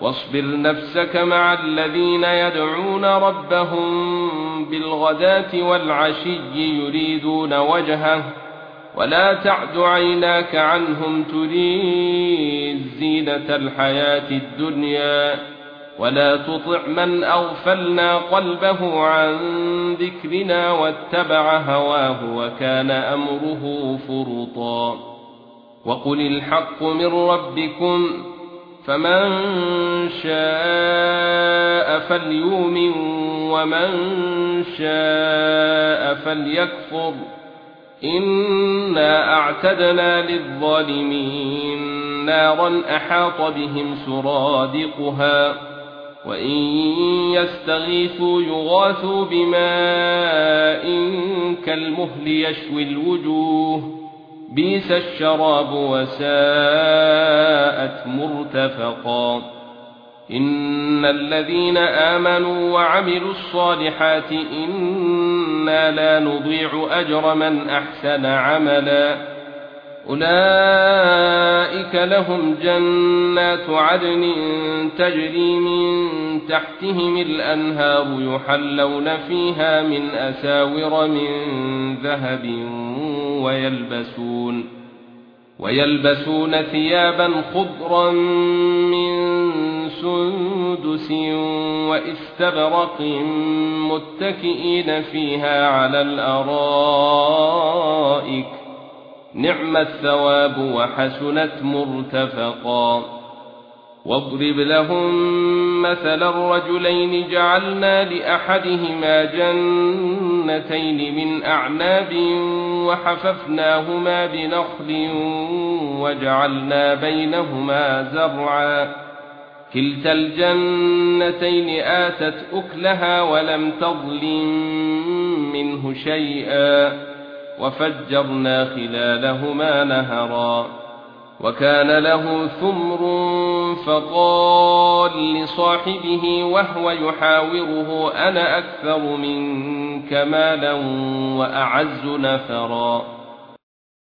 واصبر نفسك مع الذين يدعون ربهم بالغداة والعشي يريدون وجهه ولا تعد عيناك عنهم تريد زينة الحياة الدنيا ولا تطع من أغفلنا قلبه عن ذكرنا واتبع هواه وكان أمره فرطا وقل الحق من ربكم فمن شاء فليؤمن ومن شاء فليكفر إنا أعتدنا للظالمين نارا أحاط بهم سرادقها وإن يستغيثوا يغاثوا بماء كالمهل يشوي الوجوه بئس الشراب وساءت مرتفقا إن الذين آمنوا وعملوا الصالحات إنا لا نضيع أجر من أحسن عملا أولئك لهم جنات عدن تجري من تحتهم الأنهار يحلون فيها من أساور من ذهب ويلبسون ثيابا خضرا من سندس واستبرق متكئين فيها على الأرائك نعم الثواب وحسنت مرتفقا واضرب لهم مثل الرجلين جعلنا لأحدهما جنتين من أعناب وحففناهما بنخل وجعلنا بينهما زرعا كلتا الجنتين آتت أكلها ولم تظلم منه شيئا وفجرنا خلالهما نهرا وكان له ثمر فقال لصاحبه وهو يحاوره أنا أكثر منك مالا وأعز نفرا